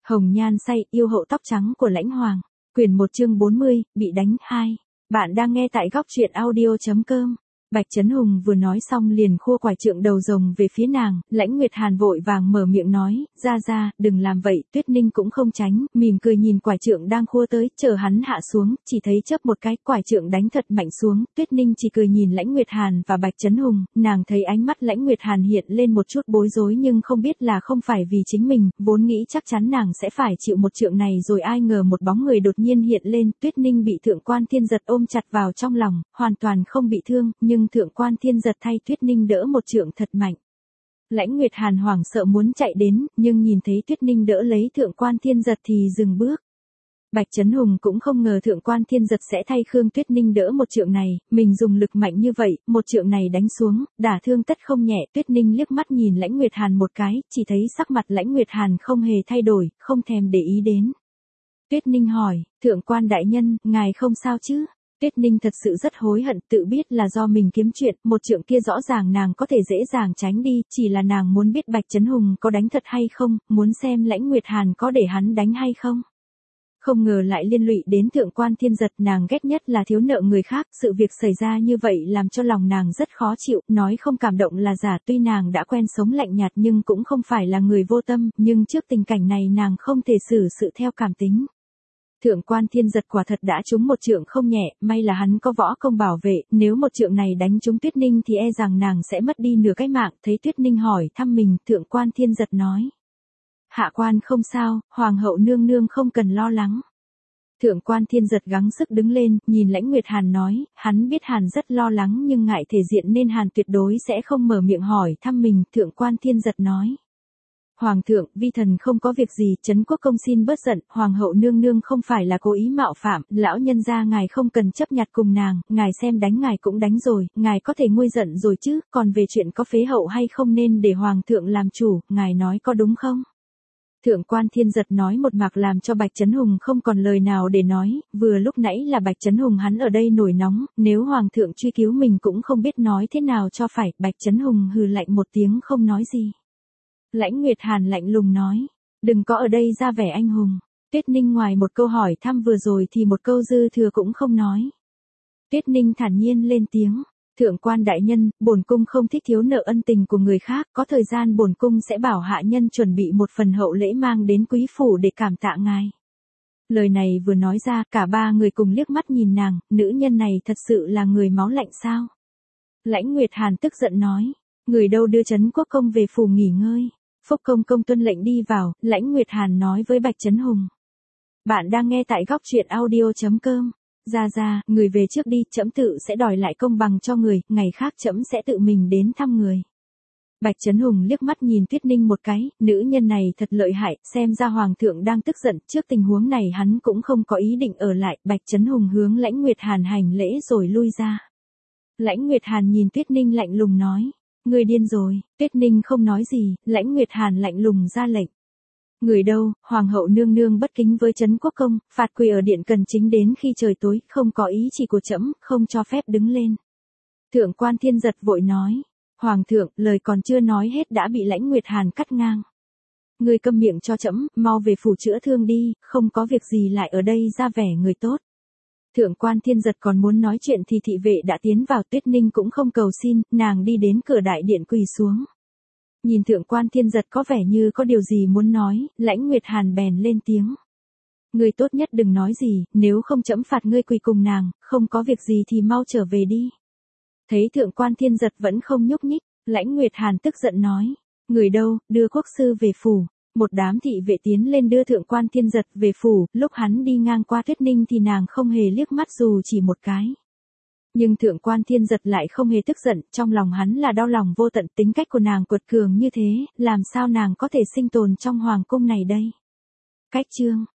Hồng nhan say, yêu hậu tóc trắng của Lãnh Hoàng. Quyển 1 chương 40, bị đánh 2. Bạn đang nghe tại góc truyện audio.com. Bạch Chấn Hùng vừa nói xong liền khua quải trượng đầu rồng về phía nàng, Lãnh Nguyệt Hàn vội vàng mở miệng nói, ra, đừng làm vậy, Tuyết Ninh cũng không tránh, mỉm cười nhìn quải trượng đang khua tới, chờ hắn hạ xuống, chỉ thấy chớp một cái, quải trượng đánh thật mạnh xuống, Tuyết Ninh chỉ cười nhìn Lãnh Nguyệt Hàn và Bạch Chấn Hùng, nàng thấy ánh mắt Lãnh Nguyệt Hàn hiện lên một chút bối rối nhưng không biết là không phải vì chính mình, vốn nghĩ chắc chắn nàng sẽ phải chịu một trượng này rồi ai ngờ một bóng người đột nhiên hiện lên, Tuyết Ninh bị Thượng Quan Thiên Giật ôm chặt vào trong lòng, hoàn toàn không bị thương, nhưng Thượng Quan Thiên Giật thay Tuyết Ninh đỡ một trượng thật mạnh. Lãnh Nguyệt Hàn hoảng sợ muốn chạy đến, nhưng nhìn thấy Tuyết Ninh đỡ lấy Thượng Quan Thiên Giật thì dừng bước. Bạch Chấn Hùng cũng không ngờ Thượng Quan Thiên Giật sẽ thay Khương Tuyết Ninh đỡ một trượng này, mình dùng lực mạnh như vậy, một trượng này đánh xuống, đả thương tất không nhẹ. Tuyết Ninh liếc mắt nhìn Lãnh Nguyệt Hàn một cái, chỉ thấy sắc mặt Lãnh Nguyệt Hàn không hề thay đổi, không thèm để ý đến. Tuyết Ninh hỏi, Thượng Quan đại nhân, ngài không sao chứ? Tuyết Ninh thật sự rất hối hận, tự biết là do mình kiếm chuyện, một trượng kia rõ ràng nàng có thể dễ dàng tránh đi, chỉ là nàng muốn biết Bạch Chấn Hùng có đánh thật hay không, muốn xem Lãnh Nguyệt Hàn có để hắn đánh hay không. Không ngờ lại liên lụy đến Thượng Quan Thiên Giật, nàng ghét nhất là thiếu nợ người khác, sự việc xảy ra như vậy làm cho lòng nàng rất khó chịu, nói không cảm động là giả, tuy nàng đã quen sống lạnh nhạt nhưng cũng không phải là người vô tâm, nhưng trước tình cảnh này nàng không thể xử sự theo cảm tính. Thượng Quan Thiên Giật quả thật đã trúng một trượng không nhẹ, may là hắn có võ công bảo vệ, nếu một trượng này đánh trúng Tuyết Ninh thì e rằng nàng sẽ mất đi nửa cái mạng, thấy Tuyết Ninh hỏi thăm mình, Thượng Quan Thiên Giật nói. Hạ quan không sao, Hoàng hậu nương nương không cần lo lắng. Thượng Quan Thiên Giật gắng sức đứng lên, nhìn Lãnh Nguyệt Hàn nói, hắn biết Hàn rất lo lắng nhưng ngại thể diện nên Hàn tuyệt đối sẽ không mở miệng hỏi thăm mình, Thượng Quan Thiên Giật nói. Hoàng thượng, vi thần không có việc gì, Trấn Quốc công xin bớt giận, Hoàng hậu nương nương không phải là cố ý mạo phạm, lão nhân gia ngài không cần chấp nhặt cùng nàng, ngài xem đánh ngài cũng đánh rồi, ngài có thể nguôi giận rồi chứ, còn về chuyện có phế hậu hay không nên để Hoàng thượng làm chủ, ngài nói có đúng không? Thượng Quan Thiên Giật nói một mạc làm cho Bạch Chấn Hùng không còn lời nào để nói, vừa lúc nãy là Bạch Chấn Hùng hắn ở đây nổi nóng, nếu Hoàng thượng truy cứu mình cũng không biết nói thế nào cho phải, Bạch Chấn Hùng hừ lạnh một tiếng không nói gì. Lãnh Nguyệt Hàn lạnh lùng nói, đừng có ở đây ra vẻ anh hùng. Tuyết Ninh ngoài một câu hỏi thăm vừa rồi thì một câu dư thừa cũng không nói. Tuyết Ninh thản nhiên lên tiếng, Thượng Quan đại nhân, bổn cung không thích thiếu nợ ân tình của người khác, có thời gian bổn cung sẽ bảo hạ nhân chuẩn bị một phần hậu lễ mang đến quý phủ để cảm tạ ngài. Lời này vừa nói ra, cả ba người cùng liếc mắt nhìn nàng, nữ nhân này thật sự là người máu lạnh sao? Lãnh Nguyệt Hàn tức giận nói, người đâu đưa Trấn Quốc công về phủ nghỉ ngơi. Phúc công công tuân lệnh đi vào, Lãnh Nguyệt Hàn nói với Bạch Chấn Hùng. Bạn đang nghe tại góc truyện audio.com. Ra, người về trước đi, trẫm tự sẽ đòi lại công bằng cho người, ngày khác trẫm sẽ tự mình đến thăm người. Bạch Chấn Hùng liếc mắt nhìn Tuyết Ninh một cái, nữ nhân này thật lợi hại, xem ra Hoàng thượng đang tức giận, trước tình huống này hắn cũng không có ý định ở lại, Bạch Chấn Hùng hướng Lãnh Nguyệt Hàn hành lễ rồi lui ra. Lãnh Nguyệt Hàn nhìn Tuyết Ninh lạnh lùng nói. Người điên rồi, Tuyết Ninh không nói gì, Lãnh Nguyệt Hàn lạnh lùng ra lệnh. Người đâu, Hoàng hậu nương nương bất kính với Trấn Quốc công, phạt quỳ ở điện cần chính đến khi trời tối, không có ý chỉ của trẫm, không cho phép đứng lên. Thượng Quan Thiên Giật vội nói, Hoàng thượng, lời còn chưa nói hết đã bị Lãnh Nguyệt Hàn cắt ngang. Người câm miệng cho trẫm, mau về phủ chữa thương đi, không có việc gì lại ở đây ra vẻ người tốt. Thượng Quan Thiên Giật còn muốn nói chuyện thì thị vệ đã tiến vào, Tuyết Ninh cũng không cầu xin, nàng đi đến cửa đại điện quỳ xuống. Nhìn Thượng Quan Thiên Giật có vẻ như có điều gì muốn nói, Lãnh Nguyệt Hàn bèn lên tiếng. Ngươi tốt nhất đừng nói gì, nếu không trẫm phạt ngươi quỳ cùng nàng, không có việc gì thì mau trở về đi. Thấy Thượng Quan Thiên Giật vẫn không nhúc nhích, Lãnh Nguyệt Hàn tức giận nói, người đâu, đưa quốc sư về phủ. Một đám thị vệ tiến lên đưa Thượng Quan Thiên Giật về phủ, lúc hắn đi ngang qua Tuyết Ninh thì nàng không hề liếc mắt dù chỉ một cái. Nhưng Thượng Quan Thiên Giật lại không hề tức giận, trong lòng hắn là đau lòng vô tận, tính cách của nàng quật cường như thế, làm sao nàng có thể sinh tồn trong hoàng cung này đây? Cách chương